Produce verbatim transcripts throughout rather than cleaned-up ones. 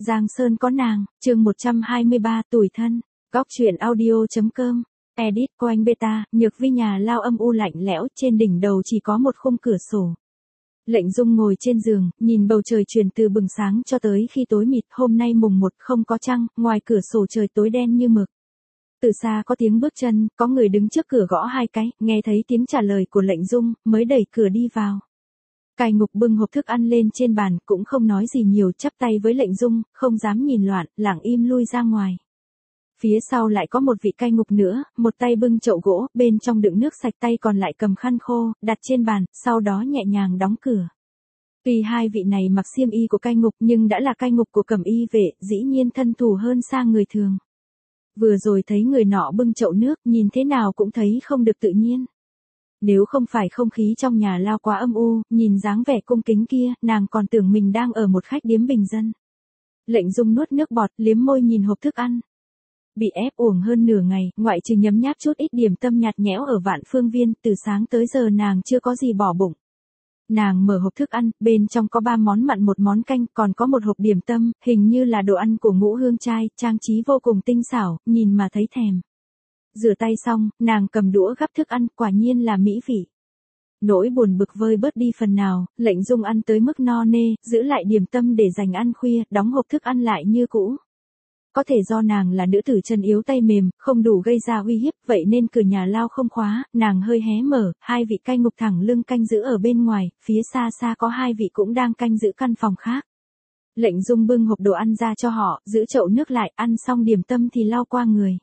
Giang Sơn có nàng, chương một trăm hai mươi ba, tủi thân, góc truyện audio.com, edit Coanh Beta, Nhược Vi nhà lao âm u lạnh lẽo, trên đỉnh đầu chỉ có một khung cửa sổ. Lệnh Dung ngồi trên giường, nhìn bầu trời chuyển từ bừng sáng cho tới khi tối mịt, hôm nay mùng một không có trăng, ngoài cửa sổ trời tối đen như mực. Từ xa có tiếng bước chân, có người đứng trước cửa gõ hai cái, nghe thấy tiếng trả lời của Lệnh Dung, mới đẩy cửa đi vào. Cai Ngục bưng hộp thức ăn lên trên bàn, cũng không nói gì nhiều, chắp tay với Lệnh Dung, không dám nhìn loạn, lặng im lui ra ngoài. Phía sau lại có một vị Cai Ngục nữa, một tay bưng chậu gỗ, bên trong đựng nước sạch, tay còn lại cầm khăn khô, đặt trên bàn, sau đó nhẹ nhàng đóng cửa. Tuy hai vị này mặc xiêm y của Cai Ngục nhưng đã là Cai Ngục của Cẩm Y vệ, dĩ nhiên thân thủ hơn xa người thường. Vừa rồi thấy người nọ bưng chậu nước, nhìn thế nào cũng thấy không được tự nhiên. Nếu không phải không khí trong nhà lao quá âm u, nhìn dáng vẻ cung kính kia, nàng còn tưởng mình đang ở một khách điếm bình dân. Lệnh Dung nuốt nước bọt, liếm môi nhìn hộp thức ăn. Bị ép uổng hơn nửa ngày, ngoại trừ nhấm nháp chút ít điểm tâm nhạt nhẽo ở Vạn Phương Viên, từ sáng tới giờ nàng chưa có gì bỏ bụng. Nàng mở hộp thức ăn, bên trong có ba món mặn một món canh, còn có một hộp điểm tâm, hình như là đồ ăn của Ngũ Hương trai, trang trí vô cùng tinh xảo, nhìn mà thấy thèm. Rửa tay xong, nàng cầm đũa gắp thức ăn, quả nhiên là mỹ vị. Nỗi buồn bực vơi bớt đi phần nào, Lệnh Dung ăn tới mức no nê, giữ lại điểm tâm để dành ăn khuya, đóng hộp thức ăn lại như cũ. Có thể do nàng là nữ tử chân yếu tay mềm, không đủ gây ra uy hiếp, vậy nên cửa nhà lao không khóa, nàng hơi hé mở, hai vị Cai Ngục thẳng lưng canh giữ ở bên ngoài, phía xa xa có hai vị cũng đang canh giữ căn phòng khác. Lệnh Dung bưng hộp đồ ăn ra cho họ, giữ chậu nước lại, ăn xong điểm tâm thì lau qua người.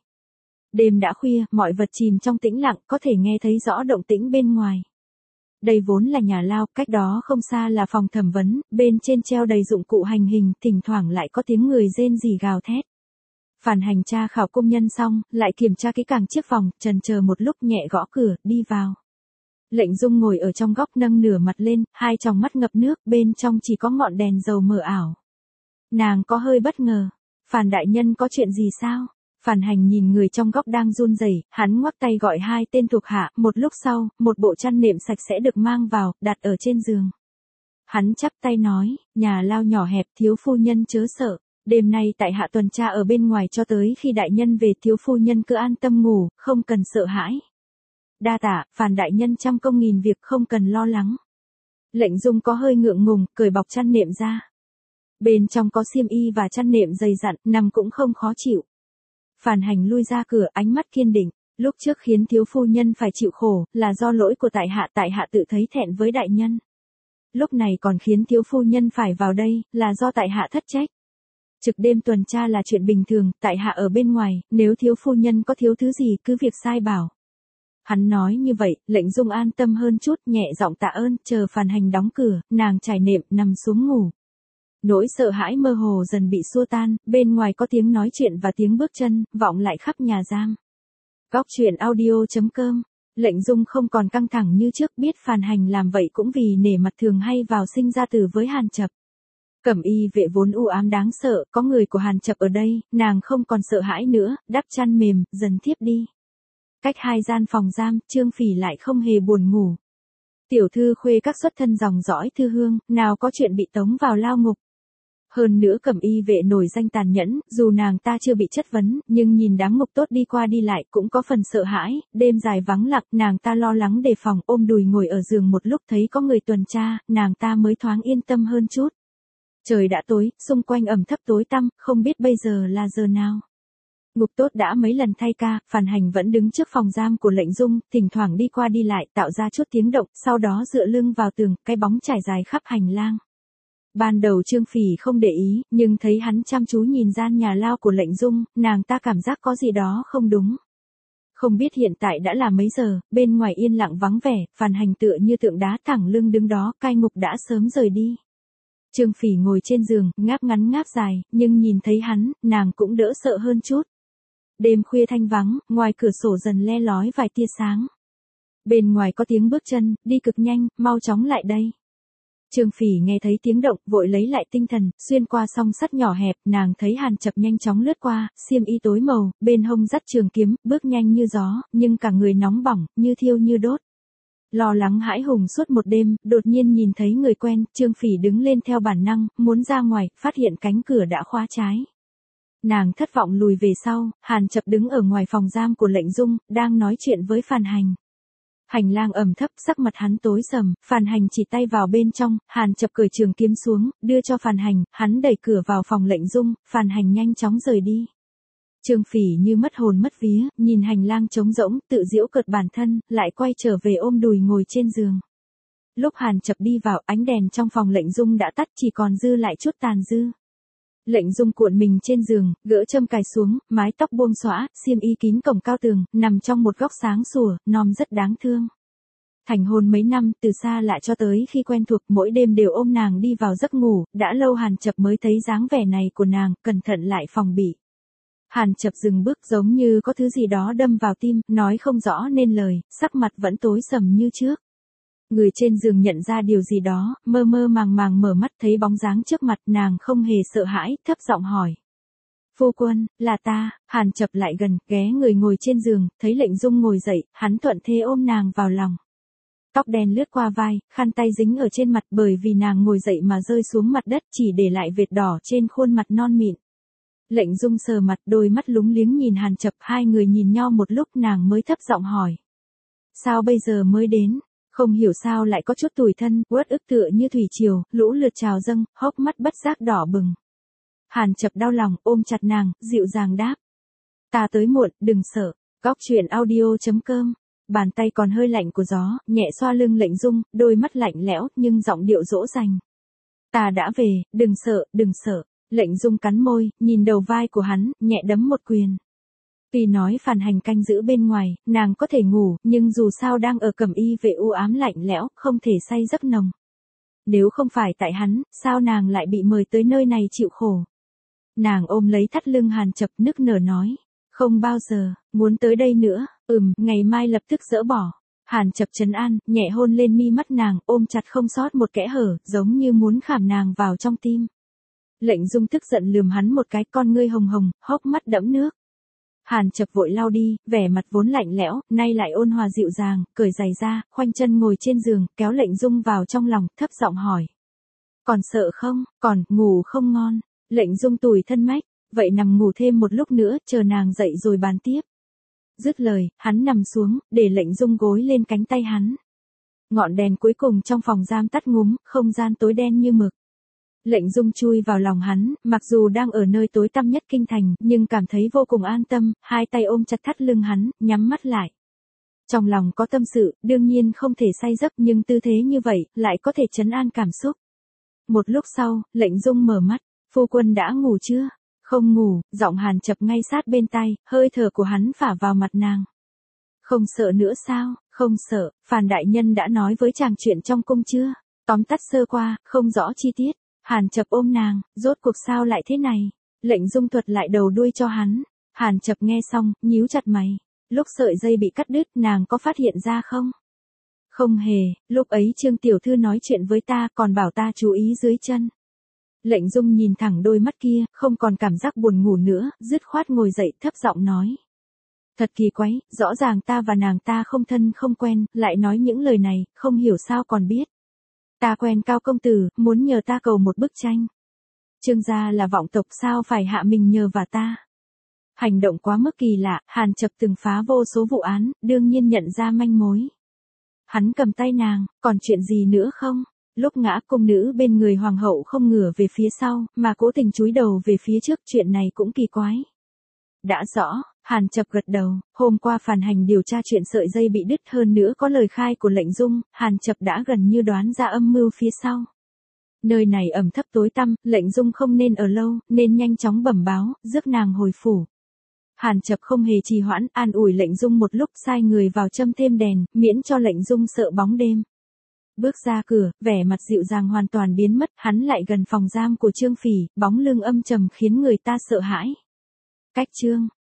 Đêm đã khuya, mọi vật chìm trong tĩnh lặng, có thể nghe thấy rõ động tĩnh bên ngoài. Đây vốn là nhà lao, cách đó không xa là phòng thẩm vấn, bên trên treo đầy dụng cụ hành hình, thỉnh thoảng lại có tiếng người rên rỉ gào thét. Phản hành tra khảo công nhân xong, lại kiểm tra kỹ càng chiếc phòng, trần chờ một lúc nhẹ gõ cửa, đi vào. Lệnh Dung ngồi ở trong góc nâng nửa mặt lên, hai tròng mắt ngập nước, bên trong chỉ có ngọn đèn dầu mờ ảo. Nàng có hơi bất ngờ. Phản đại nhân có chuyện gì sao? Phản hành nhìn người trong góc đang run rẩy, hắn ngoắc tay gọi hai tên thuộc hạ, một lúc sau, một bộ chăn nệm sạch sẽ được mang vào, đặt ở trên giường. Hắn chắp tay nói, nhà lao nhỏ hẹp, thiếu phu nhân chớ sợ. Đêm nay tại hạ tuần tra ở bên ngoài cho tới khi đại nhân về, thiếu phu nhân cứ an tâm ngủ, không cần sợ hãi. Đa tạ, Phản đại nhân trăm công nghìn việc, không cần lo lắng. Lệnh Dung có hơi ngượng ngùng, cởi bọc chăn nệm ra. Bên trong có xiêm y và chăn nệm dày dặn, nằm cũng không khó chịu. Phản hành lui ra cửa, ánh mắt kiên định. Lúc trước khiến thiếu phu nhân phải chịu khổ, là do lỗi của tại hạ, tại hạ tự thấy thẹn với đại nhân. Lúc này còn khiến thiếu phu nhân phải vào đây, là do tại hạ thất trách. Trực đêm tuần tra là chuyện bình thường, tại hạ ở bên ngoài, nếu thiếu phu nhân có thiếu thứ gì cứ việc sai bảo. Hắn nói như vậy, Lệnh Dung an tâm hơn chút, nhẹ giọng tạ ơn, chờ Phản hành đóng cửa, nàng trải nệm, nằm xuống ngủ. Nỗi sợ hãi mơ hồ dần bị xua tan, bên ngoài có tiếng nói chuyện và tiếng bước chân, vọng lại khắp nhà giam. Góc truyện audio.com, Lệnh Dung không còn căng thẳng như trước, biết Phản hành làm vậy cũng vì nể mặt thường hay vào sinh ra tử với Hàn Chập. Cẩm Y vệ vốn u ám đáng sợ, có người của Hàn Chập ở đây, nàng không còn sợ hãi nữa, đắp chăn mềm, dần thiếp đi. Cách hai gian phòng giam, Trương Phỉ lại không hề buồn ngủ. Tiểu thư khuê các xuất thân dòng dõi Thư Hương, nào có chuyện bị tống vào lao ngục. Hơn nữa Cẩm Y vệ nổi danh tàn nhẫn, dù nàng ta chưa bị chất vấn, nhưng nhìn đám ngục tốt đi qua đi lại cũng có phần sợ hãi, đêm dài vắng lặng, nàng ta lo lắng đề phòng, ôm đùi ngồi ở giường một lúc thấy có người tuần tra, nàng ta mới thoáng yên tâm hơn chút. Trời đã tối, xung quanh ẩm thấp tối tăm, không biết bây giờ là giờ nào. Ngục tốt đã mấy lần thay ca, Phản hành vẫn đứng trước phòng giam của Lệnh Dung, thỉnh thoảng đi qua đi lại, tạo ra chút tiếng động, sau đó dựa lưng vào tường, cái bóng trải dài khắp hành lang. Ban đầu Trương Phỉ không để ý, nhưng thấy hắn chăm chú nhìn gian nhà lao của Lệnh Dung, nàng ta cảm giác có gì đó không đúng. Không biết hiện tại đã là mấy giờ, bên ngoài yên lặng vắng vẻ, Phản hành tựa như tượng đá thẳng lưng đứng đó, Cai Ngục đã sớm rời đi. Trương Phỉ ngồi trên giường, ngáp ngắn ngáp dài, nhưng nhìn thấy hắn, nàng cũng đỡ sợ hơn chút. Đêm khuya thanh vắng, ngoài cửa sổ dần le lói vài tia sáng. Bên ngoài có tiếng bước chân, đi cực nhanh, mau chóng lại đây. Trương Phỉ nghe thấy tiếng động, vội lấy lại tinh thần, xuyên qua song sắt nhỏ hẹp, nàng thấy Hàn Chập nhanh chóng lướt qua, xiêm y tối màu, bên hông dắt trường kiếm, bước nhanh như gió, nhưng cả người nóng bỏng, như thiêu như đốt. Lo lắng hãi hùng suốt một đêm, đột nhiên nhìn thấy người quen, Trương Phỉ đứng lên theo bản năng, muốn ra ngoài, phát hiện cánh cửa đã khóa trái. Nàng thất vọng lùi về sau, Hàn Chập đứng ở ngoài phòng giam của Lệnh Dung, đang nói chuyện với Phàn Hành. Hành lang ẩm thấp, sắc mặt hắn tối sầm, Phàn Hành chỉ tay vào bên trong, Hàn Chập cởi trường kiếm xuống, đưa cho Phàn Hành, hắn đẩy cửa vào phòng Lệnh Dung, Phàn Hành nhanh chóng rời đi. Trương Phỉ như mất hồn mất vía, nhìn hành lang trống rỗng, tự giễu cợt bản thân, lại quay trở về ôm đùi ngồi trên giường. Lúc Hàn Chập đi vào, ánh đèn trong phòng Lệnh Dung đã tắt, chỉ còn dư lại chút tàn dư. Lệnh Dung cuộn mình trên giường, gỡ châm cài xuống, mái tóc buông xõa, xiêm y kín cổng cao tường, nằm trong một góc sáng sủa, nom rất đáng thương. Thành hôn mấy năm, từ xa lạ cho tới khi quen thuộc, mỗi đêm đều ôm nàng đi vào giấc ngủ, đã lâu Hàn Chập mới thấy dáng vẻ này của nàng, cẩn thận lại phòng bị. Hàn Chập dừng bước giống như có thứ gì đó đâm vào tim, nói không rõ nên lời, sắc mặt vẫn tối sầm như trước. Người trên giường nhận ra điều gì đó, mơ mơ màng màng mở mắt thấy bóng dáng trước mặt, nàng không hề sợ hãi, thấp giọng hỏi. Phu quân, là ta. Hàn Chập lại gần, ghé người ngồi trên giường, thấy Lệnh Dung ngồi dậy, hắn thuận thế ôm nàng vào lòng. Tóc đen lướt qua vai, khăn tay dính ở trên mặt bởi vì nàng ngồi dậy mà rơi xuống mặt đất, chỉ để lại vệt đỏ trên khuôn mặt non mịn. Lệnh Dung sờ mặt, đôi mắt lúng liếng nhìn Hàn Chập, hai người nhìn nhau một lúc, nàng mới thấp giọng hỏi. Sao bây giờ mới đến? Không hiểu sao lại có chút tủi thân, uất ức tựa như thủy triều, lũ lượt trào dâng, hốc mắt bất giác đỏ bừng. Hàn Chập đau lòng, ôm chặt nàng, dịu dàng đáp. Ta tới muộn, đừng sợ. Góc truyện audio chấm com. Bàn tay còn hơi lạnh của gió, nhẹ xoa lưng Lệnh Dung, đôi mắt lạnh lẽo, nhưng giọng điệu dỗ dành. Ta đã về, đừng sợ, đừng sợ. Lệnh Dung cắn môi, nhìn đầu vai của hắn, nhẹ đấm một quyền. Tuy nói Phàn Hành canh giữ bên ngoài, nàng có thể ngủ, nhưng dù sao đang ở cẩm y vệ u ám lạnh lẽo, không thể say giấc nồng. Nếu không phải tại hắn, sao nàng lại bị mời tới nơi này chịu khổ? Nàng ôm lấy thắt lưng Hàn Chập, nức nở nói. Không bao giờ, muốn tới đây nữa, ừm, ngày mai lập tức dỡ bỏ. Hàn Chập trấn an, nhẹ hôn lên mi mắt nàng, ôm chặt không sót một kẽ hở, giống như muốn khảm nàng vào trong tim. Lệnh Dung tức giận lườm hắn một cái, con ngươi hồng hồng, hốc mắt đẫm nước. Hàn Chập vội lau đi, vẻ mặt vốn lạnh lẽo, nay lại ôn hòa dịu dàng, cởi giày ra, khoanh chân ngồi trên giường, kéo Lệnh Dung vào trong lòng, thấp giọng hỏi. Còn sợ không, còn, ngủ không ngon. Lệnh Dung tủi thân mách, vậy nằm ngủ thêm một lúc nữa, chờ nàng dậy rồi bàn tiếp. Dứt lời, hắn nằm xuống, để Lệnh Dung gối lên cánh tay hắn. Ngọn đèn cuối cùng trong phòng giam tắt ngúm, không gian tối đen như mực. Lệnh Dung chui vào lòng hắn, mặc dù đang ở nơi tối tăm nhất kinh thành, nhưng cảm thấy vô cùng an tâm, hai tay ôm chặt thắt lưng hắn, nhắm mắt lại. Trong lòng có tâm sự, đương nhiên không thể say giấc, nhưng tư thế như vậy, lại có thể trấn an cảm xúc. Một lúc sau, Lệnh Dung mở mắt, phu quân đã ngủ chưa? Không ngủ, giọng Hàn Chập ngay sát bên tai, hơi thở của hắn phả vào mặt nàng. Không sợ nữa sao? Không sợ, Phàn đại nhân đã nói với chàng chuyện trong cung chưa? Tóm tắt sơ qua, không rõ chi tiết. Hàn Chập ôm nàng, rốt cuộc sao lại thế này? Lệnh Dung thuật lại đầu đuôi cho hắn. Hàn Chập nghe xong, nhíu chặt mày. Lúc sợi dây bị cắt đứt, nàng có phát hiện ra không? Không hề, lúc ấy Trương tiểu thư nói chuyện với ta, còn bảo ta chú ý dưới chân. Lệnh Dung nhìn thẳng đôi mắt kia, không còn cảm giác buồn ngủ nữa, dứt khoát ngồi dậy, thấp giọng nói. Thật kỳ quái, rõ ràng ta và nàng ta không thân không quen, lại nói những lời này, không hiểu sao còn biết. Ta quen Cao công tử, muốn nhờ ta cầu một bức tranh. Trương gia là vọng tộc, sao phải hạ mình nhờ và ta? Hành động quá mức kỳ lạ, Hàn Chập từng phá vô số vụ án, đương nhiên nhận ra manh mối. Hắn cầm tay nàng, còn chuyện gì nữa không? Lúc ngã cung nữ bên người hoàng hậu không ngửa về phía sau, mà cố tình chúi đầu về phía trước, chuyện này cũng kỳ quái. Đã rõ, Hàn Chập gật đầu, hôm qua Phàn Hành điều tra chuyện sợi dây bị đứt, hơn nữa có lời khai của Lệnh Dung, Hàn Chập đã gần như đoán ra âm mưu phía sau. Nơi này ẩm thấp tối tăm, Lệnh Dung không nên ở lâu, nên nhanh chóng bẩm báo, rước nàng hồi phủ. Hàn Chập không hề trì hoãn, an ủi Lệnh Dung một lúc, sai người vào châm thêm đèn, miễn cho Lệnh Dung sợ bóng đêm. Bước ra cửa, vẻ mặt dịu dàng hoàn toàn biến mất, hắn lại gần phòng giam của Trương Phỉ, bóng lưng âm trầm khiến người ta sợ hãi. Cách chương